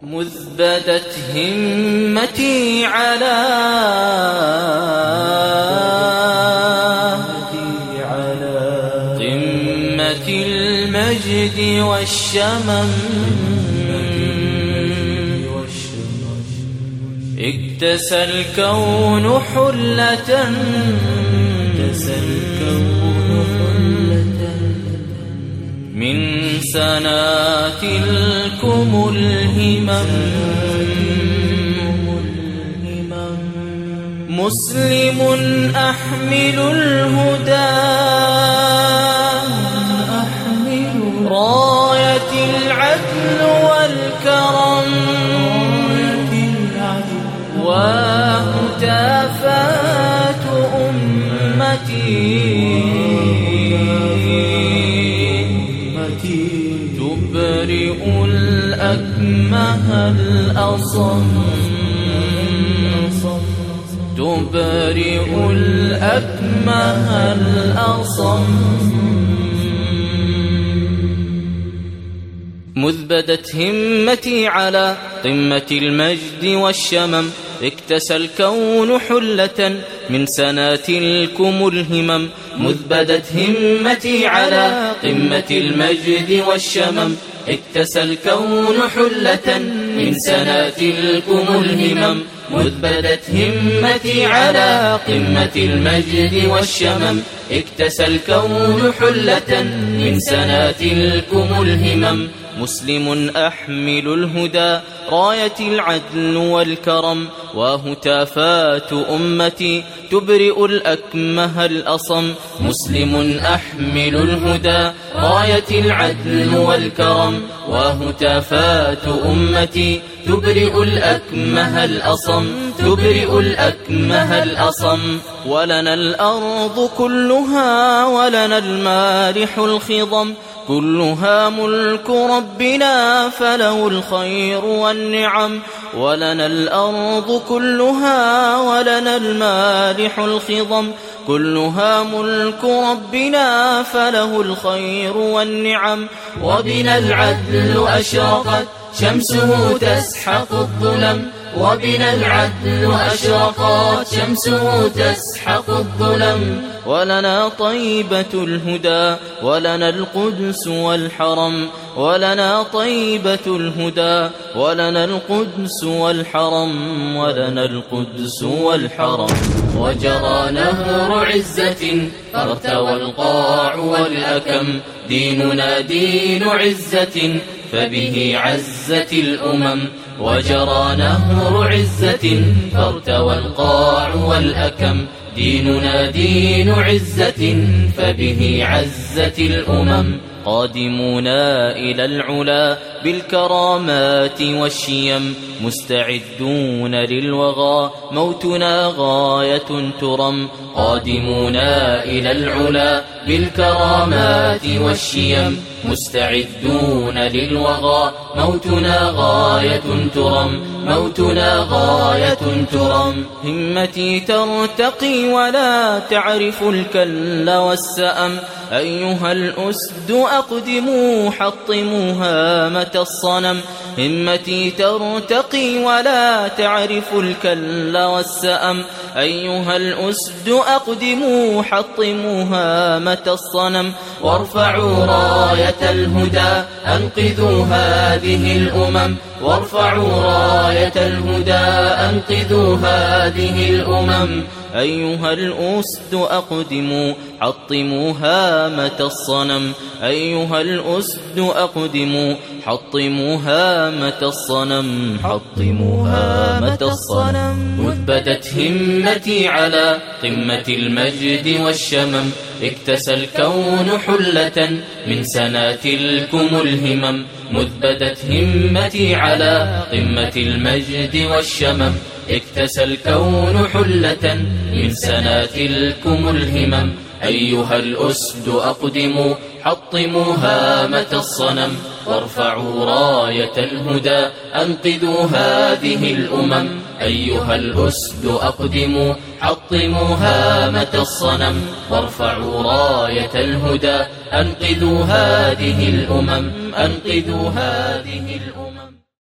مذ بدت همتي على قمة المجد والشمم، اكتسى الكون حلة من سنات الكم الهمم، مسلم أحمل الهدى راية العدل والكرم، وهتافات أمتي تبرئ الأكمه الأصم، تبرئ الأكمه الأصم. مذ بدت همتي على قمة المجد والشمم، اكتسى الكون حلة من سنات الكم الهمم، مذ بدت همتي على قمة المجد والشمم، اكتسى الكون حلة من سنات الكم الهمم، مذ بدت همتي على قمة المجد والشمم، اكتسى الكون حلة من سنات الكم الهمم، مسلم أحمل الهدى راية العدل والكرم، وهتافات أمتي تبرئ الأكمه الأصم، مسلم أحمل الهدى راية العدل والكرم، وهتافات أمتي تبرئ الأكمه الأصم، تبرئ الأكمه الأصم. ولنا الأرض كلها ولنا المارح الخضم، كلها ملك ربنا فله الخير والنعم، ولنا الأرض كلها ولنا المارح الخضم، كلها ملك ربنا فله الخير والنعم، وبنا العدل أشرقت شمسه تسحق الظلم، وبنا العدل أشرقت شمسه تسحق الظلم، ولنا طيبة الهدى ولنا القدس والحرم، ولنا طيبة الهدى ولنا القدس والحرم، ولنا القدس والحرم. وجرى نهر عزة فارتوى القاع والأكم، ديننا دين عزة فبه عزت الأمم، وجرى نهر عزة فارتوى القاع والأكم، ديننا دين عزة فبه عزت الأمم، قادمون إلى العلا بالكرامات والشيم، مستعدون للوغى موتنا غاية ترم، قادمون إلى العلا بالكرامات والشيم، مستعدون للوغى موتنا غاية ترم، موتنا غاية ترم. همتي ترتقي ولا تعرف الكل والسأم، أيها الأسد أقدموا حطموا هامة الصنم، همتي ترتقي ولا تعرف الكل والسأم، أيها الأسد أقدموا حطموا هامة الصنم، وارفعوا راية الهدى أنقذوا هذه الأمم، وارفعوا راية الهدى أنقذوا هذه الأمم، أيها الأسد أقدموا حطموا هامة الصنم، أيها الأسد أقدموا حطموا هامة الصنم، حطموا هامة الصنم. مذ بدت همتي على قمة المجد والشمم، اكتسى الكون حلة من سنات الكم الهمم، مذ بدت همتي على قمة المجد والشمم، اكتسى الكون حلة من سنات الكم الهمم، أيها الأسد أقدموا حطموا هامة الصنم، وارفعوا راية الهدى أنقذوا هذه الأمم، أيها الأسد أقدموا حطموا هامة الصنم، وارفعوا راية الهدى أنقذوا هذه الأمم، أنقذوا هذه الأمم.